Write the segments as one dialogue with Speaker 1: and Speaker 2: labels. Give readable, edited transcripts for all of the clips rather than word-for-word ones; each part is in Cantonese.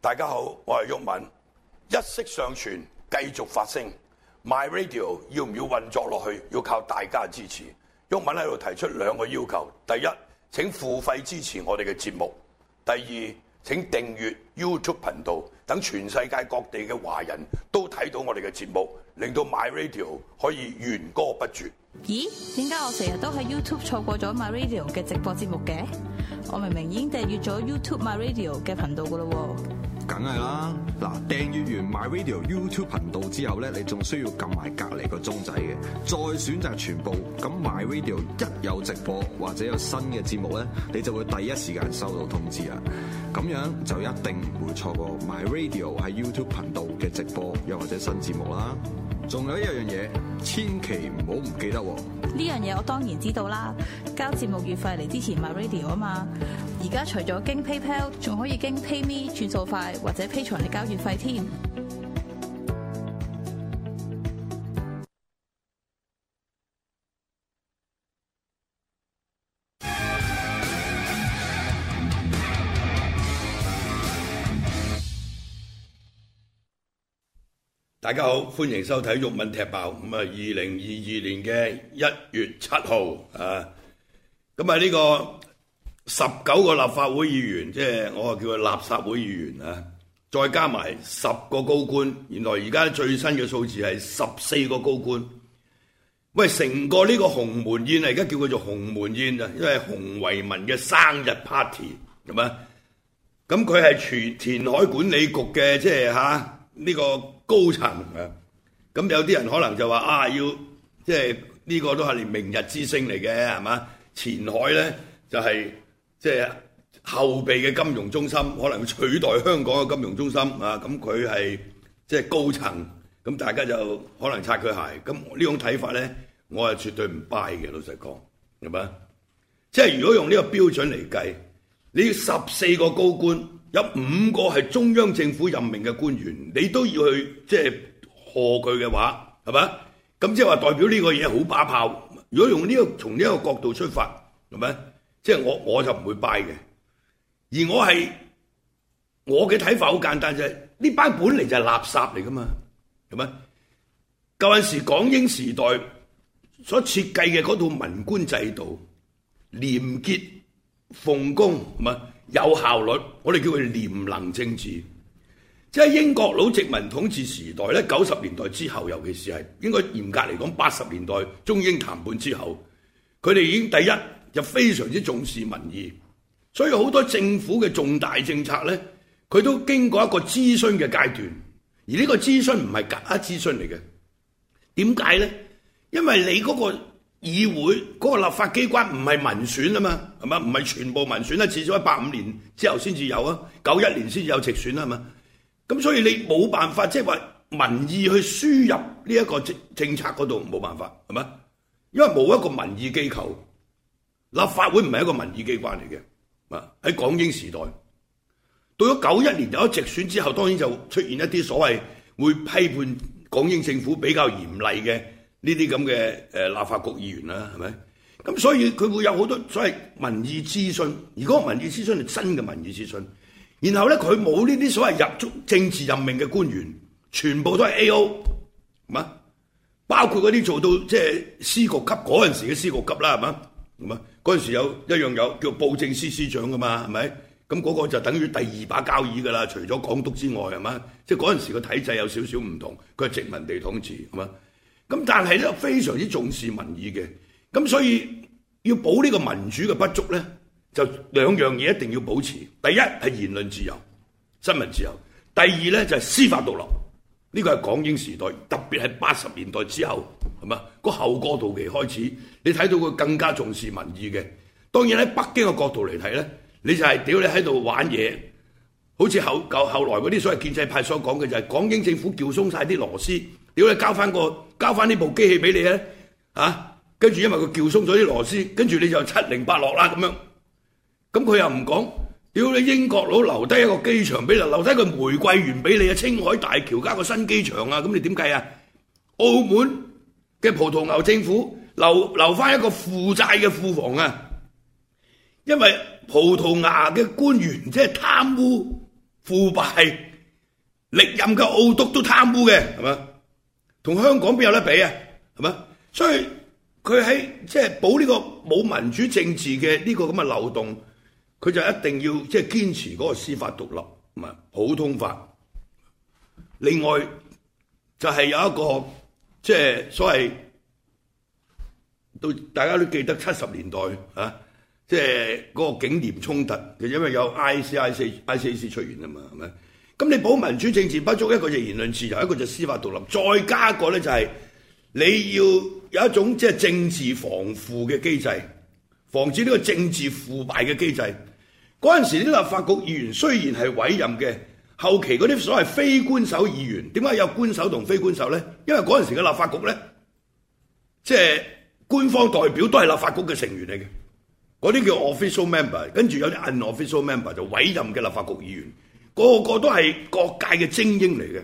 Speaker 1: 大家好，我係毓民，一息尚存，繼續發聲。My Radio 要唔要運作落去？要靠大家支持。毓民喺度提出兩個要求：第一，請付費支持我哋嘅節目；第二，請訂閱 YouTube 頻道，等全世界各地嘅華人都睇到我哋嘅節目，令到 My Radio 可以弦歌不絕。
Speaker 2: 咦？點解我成日都喺 YouTube 錯過咗 My Radio 嘅直播節目嘅？我明明已經訂閱咗 YouTube My Radio 嘅頻道噶咯喎。
Speaker 3: 梗係啦，嗱，訂閱完 My Radio YouTube 頻道之後咧，你仲需要撳埋隔離個鐘仔嘅，再選擇全部。咁 My Radio 一有直播或者有新嘅節目咧，你就會第一時間收到通知啊！咁樣就一定唔會錯過 My Radio 喺 YouTube 頻道嘅直播又或者新節目啦。仲有一樣嘢，千祈唔好唔記得喎！
Speaker 2: 呢樣嘢我當然知道啦，交節目月費嚟支持 My Radio 啊嘛。而家除咗經 PayPal， 仲可以經 PayMe 轉數快或者 Patreon 嚟交月費添。
Speaker 1: 大家好，歡迎收睇毓民踢爆。咁啊，2022年嘅1月7號啊，咁啊呢個19個立法會議員，即係我叫佢垃圾會議員啊，再加埋10個高官，原來而家最新嘅數字係14個高官。喂，成個呢個鴻門宴啊，而家叫佢做鴻門宴啊，因為洪為民嘅生日 party 係嘛？咁佢係填海管理局嘅，即係呢個高層啊。咁有啲人可能就話啊，要即係呢個都係明日之星嚟嘅，係嘛？前海咧就係即係後備嘅金融中心，可能取代香港嘅金融中心啊。咁佢係即係高層，咁大家就可能擦佢鞋。咁呢種睇法咧，我係絕對唔 buy 嘅。老實講，係嘛？即係如果用呢個標準嚟計，你14個高官，有5個係中央政府任命嘅官員，你都要去即係賀佢嘅話，係嘛？咁即係話代表呢個嘢好把炮。如果用從呢個角度出發，係咪？即係我就唔會 buy 嘅。而我嘅睇法好簡單啫，呢班本嚟就係垃圾嚟噶嘛，係咪？舊陣時港英時代所設計嘅嗰套文官制度，廉潔奉公，係咪？有效率，我哋叫佢廉能政治。即係英國佬殖民統治時代咧，90年代之後，尤其是係應該嚴格嚟講80年代中英談判之後，佢哋已經第一就非常之重視民意，所以好多政府嘅重大政策咧，佢都經過一個諮詢嘅階段，而呢個諮詢唔係假諮詢嚟嘅。點解咧？因為你嗰個議會嗰個立法機關唔係民選啊嘛，係嘛？唔係全部民選啦，至少喺85年之後先至有啊，91年先至有直選啦，係嘛？咁所以你冇辦法即係話民意去輸入呢一個政策嗰度，冇辦法，係嘛？因為冇一個民意機構，立法會唔係一個民意機關嚟嘅。啊，喺港英時代，到咗91年有咗直選之後，當然就出現一啲所謂會批判港英政府比較嚴厲嘅呢啲咁嘅立法局議員啦，係咪？咁所以佢會有好多所謂民意諮詢，而嗰個民意諮詢係真嘅民意諮詢。然後咧，佢冇呢啲所謂入政治任命嘅官員，全部都係 AO， 係嘛？包括嗰啲做到即係司局級嗰陣時嘅司局級啦，係嘛？係嘛？嗰陣時有叫布政司司長噶嘛，係咪？咁嗰個就等於第2把交椅噶啦，除咗港督之外，係嘛？即係嗰陣時個體制有少少唔同，佢係殖民地統治，係嘛？咁但係咧非常之重視民意嘅，咁所以要補呢個民主嘅不足咧，就2樣嘢一定要保持。第一係言論自由、新聞自由；第二咧就係司法獨立。呢個係港英時代，特別係80年代之後，係嘛？個後過渡期開始，你睇到佢更加重視民意嘅。當然喺北京嘅角度嚟睇咧，你就係屌你喺度玩嘢，好似後來嗰啲所謂建制派所講嘅就係港英政府撬鬆晒啲螺絲，屌你交翻呢部機器俾你咧，跟住因為佢撬鬆咗啲螺絲，跟住你就708落啦咁樣。咁佢又唔講，屌你英國佬留低一個機場俾你，留低個玫瑰園俾你啊，青海大橋加個新機場啊，咁你點計啊？澳門嘅葡萄牙政府留翻一個負債嘅庫房啊，因為葡萄牙嘅官員即係貪污腐敗，歷任嘅澳督都貪污嘅，係嘛？同香港邊有得比啊？係嘛？所以佢喺即係保呢個冇民主政治嘅呢個咁嘅漏洞，佢就一定要即係堅持嗰個司法獨立，唔係普通法。另外就係有一個即係所謂到大家都記得70年代啊，即係嗰個警廉衝突，就因為有 ICAC 出現啊嘛，係咪？咁你保民主政治不足，一個就言論自由，一個就司法獨立，再加一個咧就係你要有一種即係政治防腐嘅機制，防止呢個政治腐敗嘅機制。嗰陣時啲立法局議員雖然係委任嘅，後期嗰啲所謂非官守議員，點解有官守同非官守咧？因為嗰陣時嘅立法局咧，即係官方代表都係立法局嘅成員嚟嘅，嗰啲叫 official member， 跟住有啲 unofficial member 就委任嘅立法局議員，個個都係各界嘅精英嚟嘅，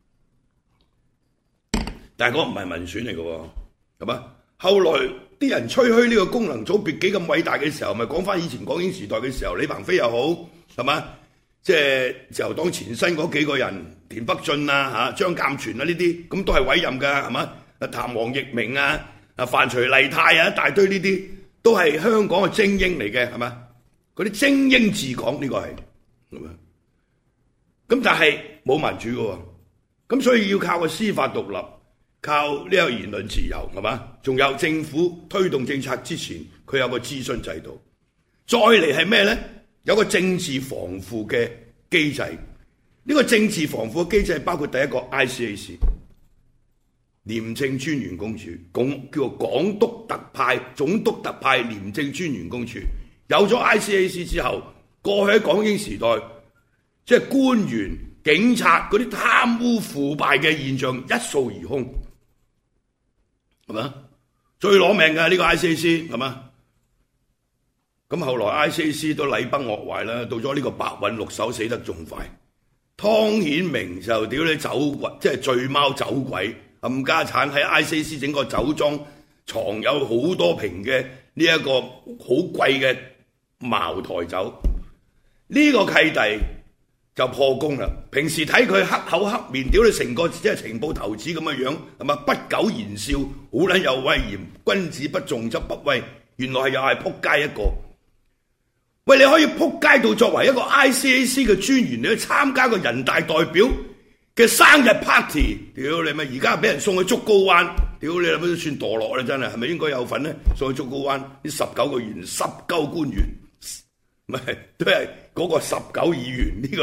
Speaker 1: 但係嗰個唔係民選嚟嘅喎，係嘛？後來啲人吹噓呢個功能組別幾咁偉大嘅時候，咪講翻以前港英時代嘅時候，李鵬飛又好，係嘛？即係自由黨前身嗰幾個人，田北俊啊、張鑑全啊呢啲，咁都係委任㗎，係嘛？譚王奕明啊、范徐麗泰啊，一大堆呢啲都係香港嘅精英嚟嘅，係嘛？嗰啲精英治港呢個係嘛？咁但係冇民主嘅喎，咁所以要靠個司法獨立，靠呢個言論自由，係嘛？仲有政府推動政策之前，佢有個諮詢制度。再嚟係咩咧？有個政治防腐嘅機制。呢個政治防腐嘅機制包括第一個 ICAC， 廉政專員公署，叫做港督特派總督特派廉政專員公署。有咗 ICAC 之後，過去喺港英時代，即係官員、警察嗰啲貪污腐敗嘅現象一掃而空，係嘛？最攞命嘅呢個 ICAC，係嘛？咁後來 ICAC 都禮崩樂壞啦，到咗呢個白韞六手死得仲快，湯顯明就屌你走鬼，即係醉貓走鬼，冚家產喺 ICAC 整個酒莊藏有好多瓶嘅呢一個好貴嘅茅台酒，呢個契弟就破功啦。平時睇佢黑口黑面，屌你成個即係情報頭子咁嘅樣，係嘛？不苟言笑，好撚有威嚴，君子不重則不威。原來又係撲街一個。喂，你可以撲街到作為一個 ICAC 嘅專員，你去參加個人大代表嘅生日 party， 屌你咪而家俾人送去竹篙灣，屌你諗都算墮落啦，真係，係咪應該有份咧？送去竹篙灣呢19個員19官員，唔係都係嗰個19議員，呢個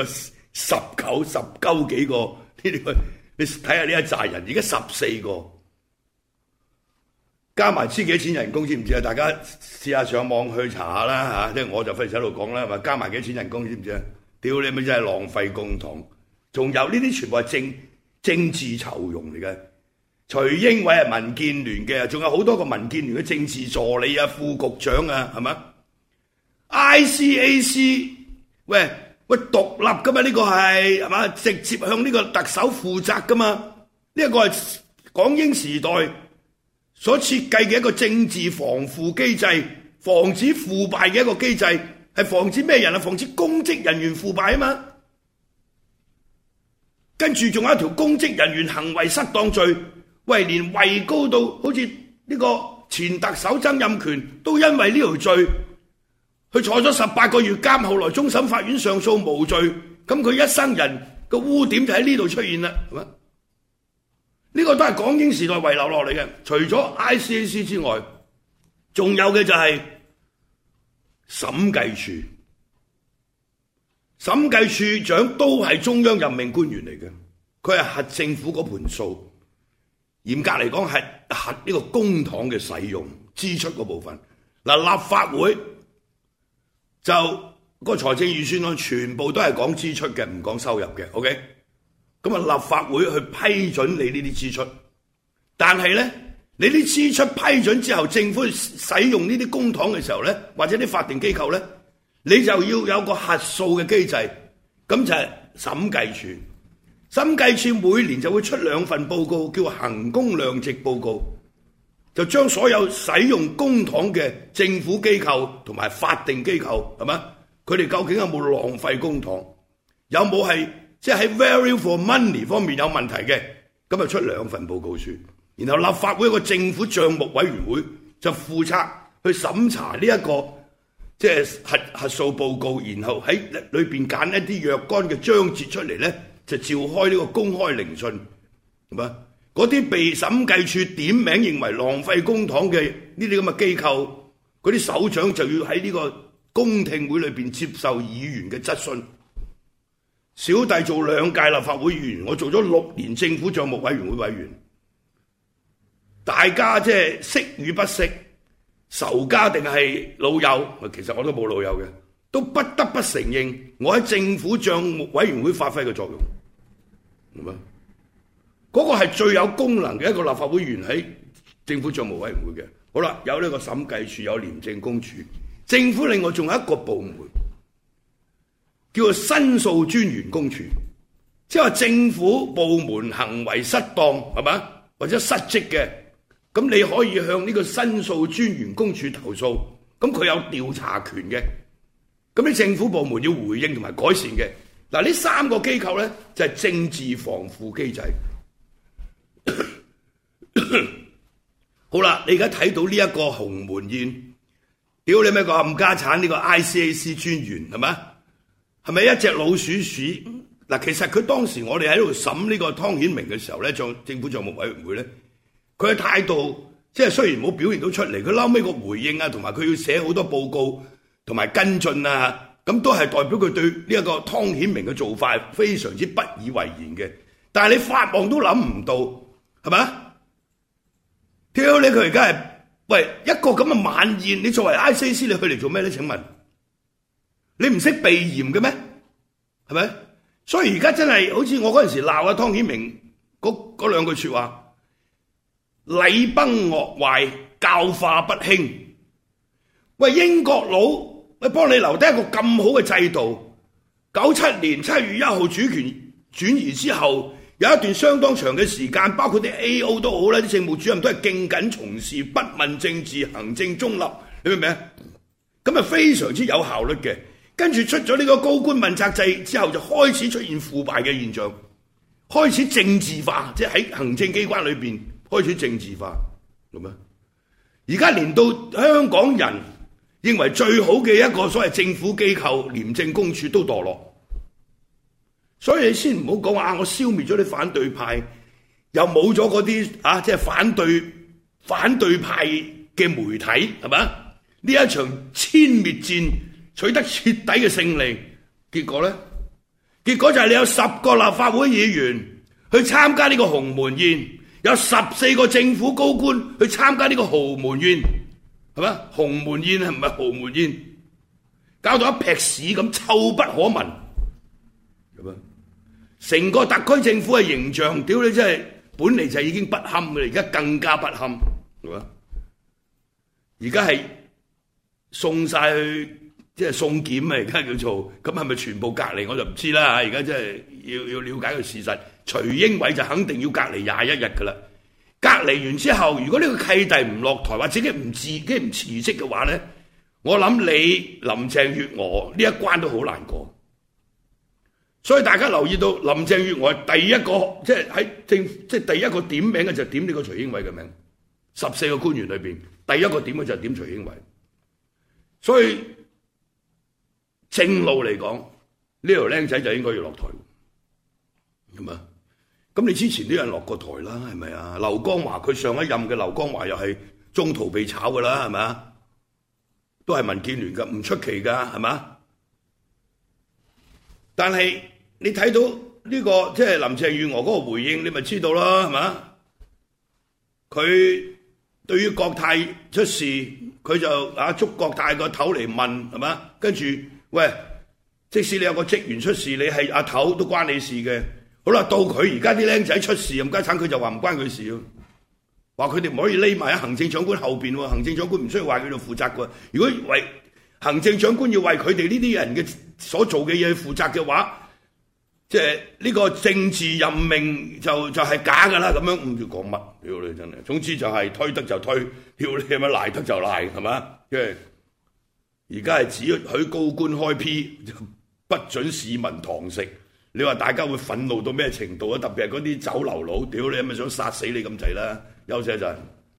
Speaker 1: 19幾個呢個，你睇下呢一紮人，而家14個。加埋知幾錢人工知唔知啊？大家試下上網去查下啦嚇，即係我就費事喺度講啦，話加埋幾錢人工知唔知啊？屌你咪真係浪費公帑，仲有呢啲全部係政治酬庸嚟嘅。徐英偉係民建聯嘅，仲有好多個民建聯嘅政治助理啊、副局長啊，係嘛 ？ICAC 喂獨立噶嘛？呢個係嘛？直接向呢個特首負責噶嘛？呢一個係港英時代所設計嘅一個政治防腐機制，防止腐敗嘅一個機制，係防止咩人啊？防止公職人員腐敗啊嘛。跟住仲有一條公職人員行為失當罪，喂，連位高到好似呢個前特首曾蔭權都因為呢條罪，佢坐咗18個月監，後來終審法院上訴無罪，咁佢一生人個污點就喺呢度出現啦，係嘛？呢個都係港英時代遺留落嚟嘅，除咗 ICAC 之外，仲有嘅就係審計處。審計處長都係中央任命官員嚟嘅，佢係核政府嗰盤數，嚴格嚟講係核呢個公帑嘅使用支出嗰部分。嗱，立法會就個財政預算案全部都係講支出嘅，唔講收入嘅。OK。咁啊，立法會去批准你呢啲支出，但係咧，你啲支出批准之後，政府使用呢啲公帑嘅時候咧，或者啲法定機構咧，你就要有個核數嘅機制，咁就係審計處。審計處每年就會出2份報告，叫衡工量值報告，就將所有使用公帑嘅政府機構同埋法定機構，係嘛？佢哋究竟有冇浪費公帑？ 有冇係即係喺 value for money 方面有問題嘅，咁就出2份報告書，然後立法會一個政府帳目委員會就負責去審查呢一個即係核數報告，然後喺裏邊揀一啲若干嘅章節出嚟咧，就召開呢個公開聆訊，係嘛？嗰啲被審計處點名認為浪費公帑嘅呢啲咁嘅機構，嗰啲首長就要喺呢個公聽會裏邊接受議員嘅質詢。小弟做2屆立法會議員，我做咗6年政府帳目委員會委員，大家即係識與不識，仇家定係老友，其實我都冇老友嘅，都不得不承認我喺政府帳目委員會發揮嘅作用，係嘛？嗰個係最有功能嘅一個立法會議員喺政府帳目委員會嘅。好啦，有呢個審計處，有廉政公署，政府另外仲有一個部門叫做申訴專員公署，即係話政府部門行為失當，係嘛，或者失職嘅，咁你可以向呢個申訴專員公署投訴，咁佢有調查權嘅，咁你政府部門要回應同埋改善嘅。嗱，呢3個機構咧就係政治防腐機制。好啦，你而家睇到呢一個鴻門宴，屌你咩個冚家產呢個 ICAC 專員係咪？係咪一隻老鼠屎？嗱，其實佢當時我哋喺度審呢個湯顯明嘅時候咧，政府帳目委員會咧，佢嘅態度即係雖然冇表現到出嚟，佢後尾個回應啊，同埋佢要寫好多報告同埋跟進啊，咁都係代表佢對呢一個湯顯明嘅做法非常之不以為然嘅。但係你法望都諗唔到，係咪？屌你，佢而家係喂一個咁嘅晚宴，你作為 ICAC 你去嚟做咩咧？請問你唔識避嫌嘅咩？係咪？所以而家真係好似我嗰陣時鬧阿湯顯明嗰2句説話，禮崩樂壞，教化不興。喂，英國佬，喂幫你留低一個咁好嘅制度，97年7月1號主權轉移之後，有一段相當長嘅時間，包括啲 AO 都好啦，啲政務主任都係敬謹從事，不問政治，行政中立，你明唔明啊？咁啊非常之有效率嘅。跟住出咗呢個高官問責制之後，就開始出現腐敗嘅現象，開始政治化，即係喺行政機關裏邊開始政治化，咁啊！而家連到香港人認為最好嘅一個所謂政府機構廉政公署都墮落。所以你先唔好講話我消滅咗啲反對派，又冇咗嗰啲即係反對派嘅媒體，係嘛？呢一場殲滅戰取得徹底嘅勝利，結果咧？結果就係你有10個立法會議員去參加呢個鴻門宴，有14個政府高官去參加呢個豪門宴，係嘛？鴻門宴係唔係豪門宴？搞到一劈屎咁臭不可聞。咁啊！成個特區政府嘅形象，屌你真係本嚟就已經不堪嘅，而家更加不堪，係嘛？而家係送晒去，即係送檢啊！而家叫做咁，係咪全部隔離我就唔知啦。而家真係要了解個事實。徐英偉就肯定要隔離21日㗎啦。隔離完之後，如果呢個契弟唔落台，或者唔辭職嘅話咧，我諗你林鄭月娥呢一關都好難過。所以大家留意到林鄭月娥第一個即係喺即係第一個點名嘅就點呢個徐英偉嘅名，14個官員裏邊第一個點嘅就點徐英偉。所以正路嚟講，呢條僆仔就應該要落台，係嘛？咁你之前都有人落過台啦，係咪啊？劉江華佢上一任嘅劉江華又係中途被炒㗎啦，係咪啊？都係民建聯㗎，唔出奇㗎，係嘛？但係你睇到呢個即係林鄭月娥嗰個回應，你咪知道啦，係嘛？佢對於國泰出事，佢就捉國泰個頭嚟問，係嘛？跟住喂，即使你有個職員出事，你係阿頭都關你事嘅。好啦，到佢而家啲僆仔出事，冚家鏟佢就話唔關佢事咯，話佢哋唔可以匿埋喺行政長官後邊喎，行政長官唔需要話佢哋負責嘅。如果為行政長官要為佢哋呢啲人嘅所做嘅嘢負責嘅話，即係呢個政治任命就係假㗎啦。咁樣唔知講乜，屌你真係。總之就係推得就推，屌你係咪賴得就賴，係嘛？即係而家係只許高官開 P， 不准市民堂食。你話大家會憤怒到咩程度啊？特別係嗰啲酒樓佬，屌你係咪想殺死你咁滯啦？休息一陣。